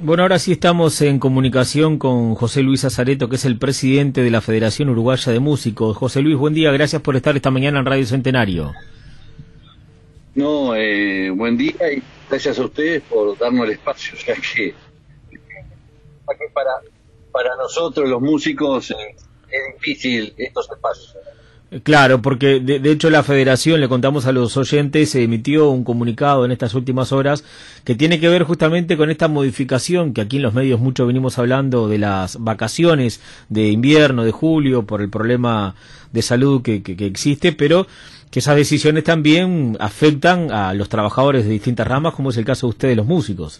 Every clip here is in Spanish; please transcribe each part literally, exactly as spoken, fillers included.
Bueno, ahora sí estamos en comunicación con José Luis Azareto, que es el presidente de la Federación Uruguaya de Músicos. José Luis, buen día, gracias por estar esta mañana en Radio Centenario. No, eh, buen día y gracias a ustedes por darnos el espacio, o sea que, que para, para nosotros los músicos eh, es difícil estos espacios. Claro, porque de, de hecho la Federación, le contamos a los oyentes, se emitió un comunicado en estas últimas horas que tiene que ver justamente con esta modificación que aquí en los medios mucho venimos hablando de las vacaciones de invierno, de julio, por el problema de salud que, que, que existe, pero que esas decisiones también afectan a los trabajadores de distintas ramas, como es el caso de ustedes, los músicos.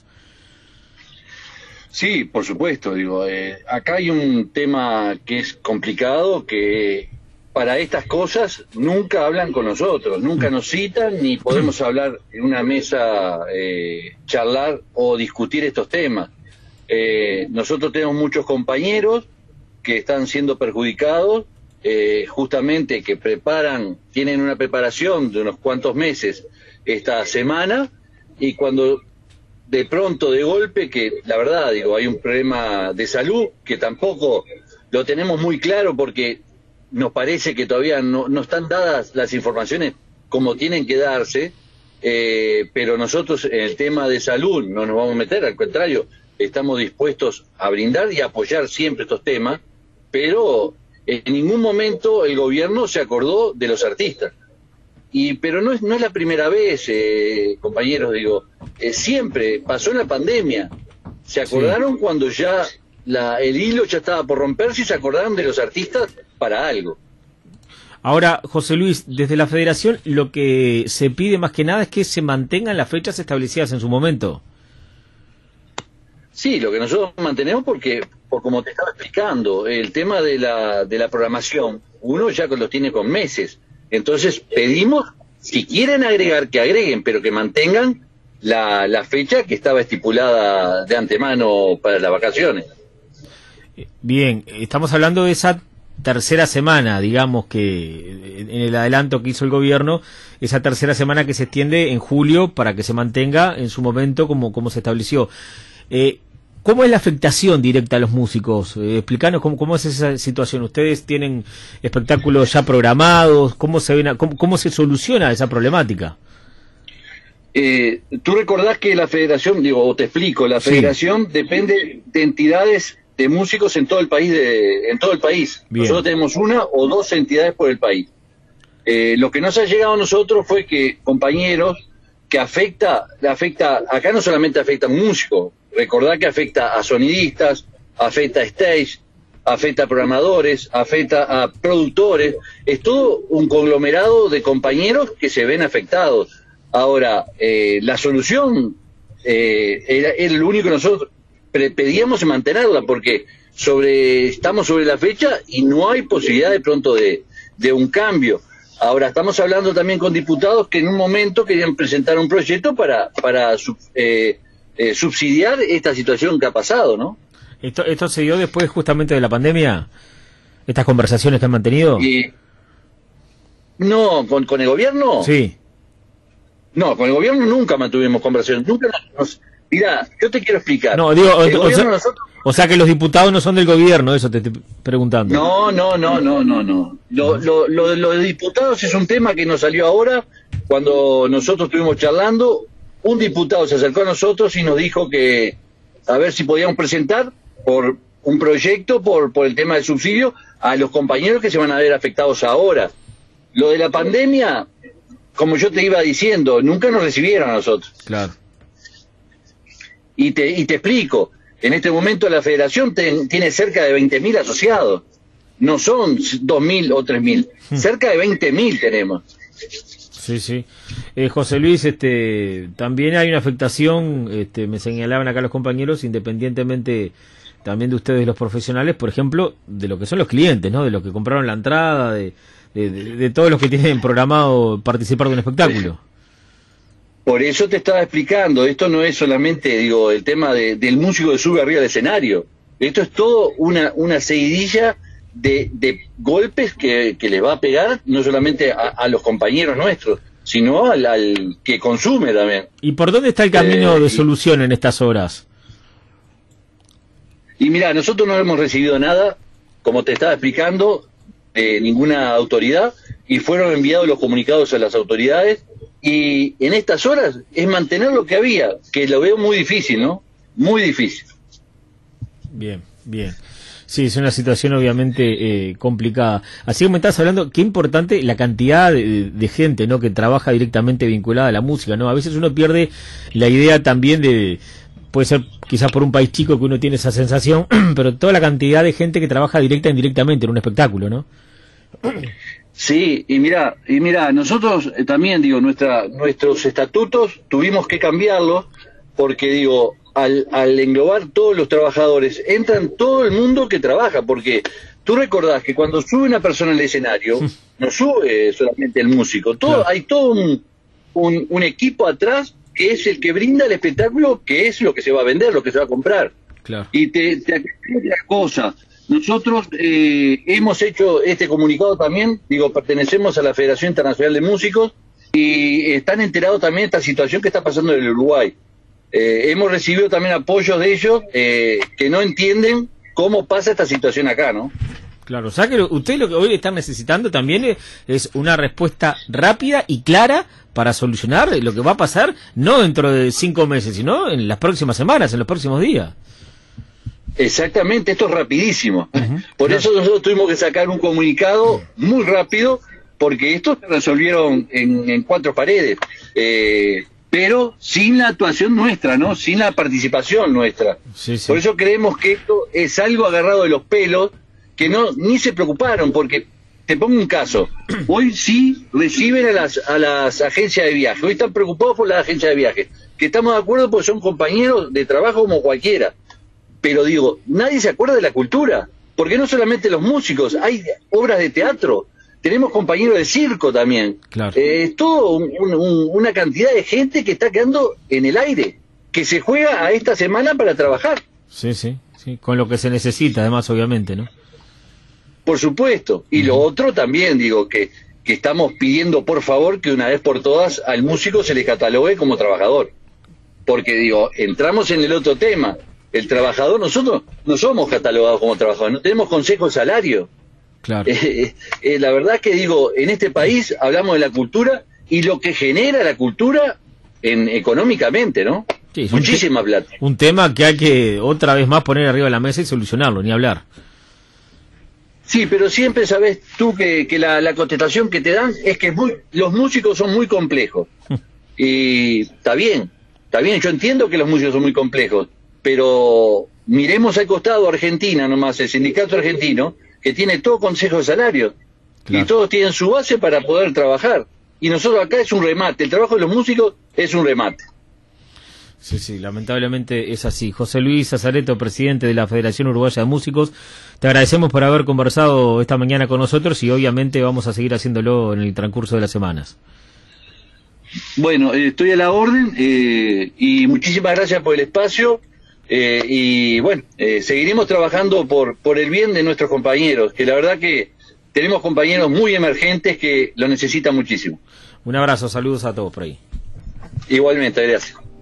Sí, por supuesto, digo, eh, acá hay un tema que es complicado, que para estas cosas nunca hablan con nosotros, nunca nos citan, ni podemos hablar en una mesa, eh, charlar o discutir estos temas. Eh, nosotros tenemos muchos compañeros que están siendo perjudicados, eh, justamente que preparan, tienen una preparación de unos cuantos meses esta semana, y cuando de pronto, de golpe, que la verdad, digo, hay un problema de salud que tampoco lo tenemos muy claro porque nos parece que todavía no, no están dadas las informaciones como tienen que darse, eh, pero nosotros en el tema de salud no nos vamos a meter, al contrario, estamos dispuestos a brindar y apoyar siempre estos temas, pero en ningún momento el gobierno se acordó de los artistas. Y pero no es no es la primera vez, eh, compañeros, digo, eh, siempre pasó en la pandemia. Se acordaron sí. cuando ya la, el hilo ya estaba por romperse y se acordaron de los artistas para algo. Ahora, José Luis, desde la Federación lo que se pide más que nada es que se mantengan las fechas establecidas en su momento. Sí, lo que nosotros mantenemos porque, por como te estaba explicando, el tema de la de la programación, uno ya los tiene con meses. Entonces pedimos, si quieren agregar, que agreguen, pero que mantengan la, la fecha que estaba estipulada de antemano para las vacaciones. Bien, estamos hablando de esa tercera semana, digamos, que en el adelanto que hizo el gobierno, esa tercera semana que se extiende en julio para que se mantenga en su momento como, como se estableció. Eh, ¿Cómo es la afectación directa a los músicos? Eh, explícanos cómo, cómo es esa situación. ¿Ustedes tienen espectáculos ya programados? ¿Cómo se ven a, cómo, cómo se soluciona esa problemática? Eh, Tú recordás que la federación, digo, o te explico, la federación sí. depende de entidades de músicos en todo el país. De, en todo el país. Bien. Nosotros tenemos una o dos entidades por el país. Eh, lo que nos ha llegado a nosotros fue que compañeros que afecta, afecta, acá no solamente afecta a un músico, recordá que afecta a sonidistas, afecta a stage, afecta a programadores, afecta a productores, es todo un conglomerado de compañeros que se ven afectados. Ahora, eh, la solución eh, era, era lo único que nosotros pedíamos mantenerla, porque sobre estamos sobre la fecha y no hay posibilidad de pronto de, de un cambio. Ahora, estamos hablando también con diputados que en un momento querían presentar un proyecto para, para eh, eh, subsidiar esta situación que ha pasado, ¿no? ¿Esto, esto se dio después justamente de la pandemia? ¿Estas conversaciones que han mantenido? Y, no, ¿con, ¿con el gobierno? Sí. No, con el gobierno nunca mantuvimos conversaciones. Nunca nos... Mirá, yo te quiero explicar. No, digo, o, o, sea, nosotros... o sea que los diputados no son del gobierno, eso te estoy preguntando. No, no, no, no, no, no. Lo, lo, lo, lo de diputados es un tema que nos salió ahora, cuando nosotros estuvimos charlando, un diputado se acercó a nosotros y nos dijo que a ver si podíamos presentar por un proyecto, por, por el tema del subsidio, a los compañeros que se van a ver afectados ahora. Lo de la pandemia, como yo te iba diciendo, nunca nos recibieron a nosotros. Claro. Y te, y te explico, en este momento la federación ten, tiene cerca de veinte mil asociados, no son dos mil o tres mil, hmm. cerca de veinte mil tenemos. Sí, sí. Eh, José Luis, este, también hay una afectación, este, me señalaban acá los compañeros, independientemente también de ustedes los profesionales, por ejemplo, de lo que son los clientes, ¿no? De los que compraron la entrada, de, de, de, de todos los que tienen programado participar de un espectáculo. Por eso te estaba explicando, esto no es solamente, digo, el tema de, del músico que sube arriba del escenario. Esto es todo una, una seguidilla de, de golpes que, que le va a pegar no solamente a, a los compañeros nuestros, sino al, al que consume también. ¿Y por dónde está el camino eh, de solución en estas horas? Y mira, nosotros no hemos recibido nada, como te estaba explicando, de ninguna autoridad, y fueron enviados los comunicados a las autoridades, y en estas horas es mantener lo que había, que lo veo muy difícil, ¿no? Muy difícil. Bien, bien. Sí, es una situación obviamente eh, complicada. Así como estás hablando, qué importante la cantidad de, de gente, ¿no?, que trabaja directamente vinculada a la música, ¿no? A veces uno pierde la idea también de, puede ser quizás por un país chico que uno tiene esa sensación, pero toda la cantidad de gente que trabaja directa e indirectamente en un espectáculo, ¿no? Sí, y mira, y mira, nosotros eh, también, digo, nuestra, nuestros estatutos tuvimos que cambiarlos porque, digo, al, al englobar todos los trabajadores, entran todo el mundo que trabaja, porque tú recordás que cuando sube una persona al escenario, no sube solamente el músico, todo, claro. Hay todo un, un, un equipo atrás que es el que brinda el espectáculo, que es lo que se va a vender, lo que se va a comprar. Claro. Y te, te aclaro otra cosa. Nosotros eh, hemos hecho este comunicado también, digo, pertenecemos a la Federación Internacional de Músicos y están enterados también de esta situación que está pasando en el Uruguay. Eh, hemos recibido también apoyos de ellos eh, que no entienden cómo pasa esta situación acá, ¿no? Claro, o sea que usted lo que hoy están necesitando también es, es una respuesta rápida y clara para solucionar lo que va a pasar, no dentro de cinco meses, sino en las próximas semanas, en los próximos días. Exactamente, esto es rapidísimo. Uh-huh. Por claro. eso nosotros tuvimos que sacar un comunicado muy rápido, porque esto se resolvieron en, en cuatro paredes, eh, pero sin la actuación nuestra, ¿no? Sin la participación nuestra. Sí, sí. Por eso creemos que esto es algo agarrado de los pelos, que no ni se preocuparon, porque te pongo un caso. Hoy sí reciben a las, a las agencias de viaje, hoy están preocupados por las agencias de viaje, que estamos de acuerdo porque son compañeros de trabajo como cualquiera. Pero digo, nadie se acuerda de la cultura, porque no solamente los músicos, hay obras de teatro, tenemos compañeros de circo también. Claro. Eh, es todo un, un, una cantidad de gente que está quedando en el aire, que se juega a esta semana para trabajar. Sí, sí, sí, con lo que se necesita, además, obviamente, ¿no? Por supuesto. Y uh-huh. lo otro también, digo, que, que estamos pidiendo, por favor, que una vez por todas al músico se le catalogue como trabajador. Porque, digo, entramos en el otro tema. El trabajador, nosotros no somos catalogados como trabajadores, no tenemos consejo de salario. Claro. Eh, eh, la verdad que digo, en este país hablamos de la cultura y lo que genera la cultura en, económicamente, ¿no? Sí, muchísima te- plata. Un tema que hay que otra vez más poner arriba de la mesa y solucionarlo, ni hablar. Sí, pero siempre sabes tú que, que la, la contestación que te dan es que muy, los músicos son muy complejos. Y está bien, está bien, yo entiendo que los músicos son muy complejos, pero miremos al costado Argentina nomás, el sindicato argentino, que tiene todo consejo de salario, claro. Y todos tienen su base para poder trabajar, y nosotros acá es un remate, el trabajo de los músicos es un remate. Sí, sí, lamentablemente es así. José Luis Sazareto, presidente de la Federación Uruguaya de Músicos, te agradecemos por haber conversado esta mañana con nosotros y obviamente vamos a seguir haciéndolo en el transcurso de las semanas. Bueno, eh, estoy a la orden eh, y muchísimas gracias por el espacio. Eh, y bueno, eh, seguiremos trabajando por por el bien de nuestros compañeros, que la verdad que tenemos compañeros muy emergentes que lo necesitan muchísimo. Un abrazo, saludos a todos por ahí. Igualmente, gracias.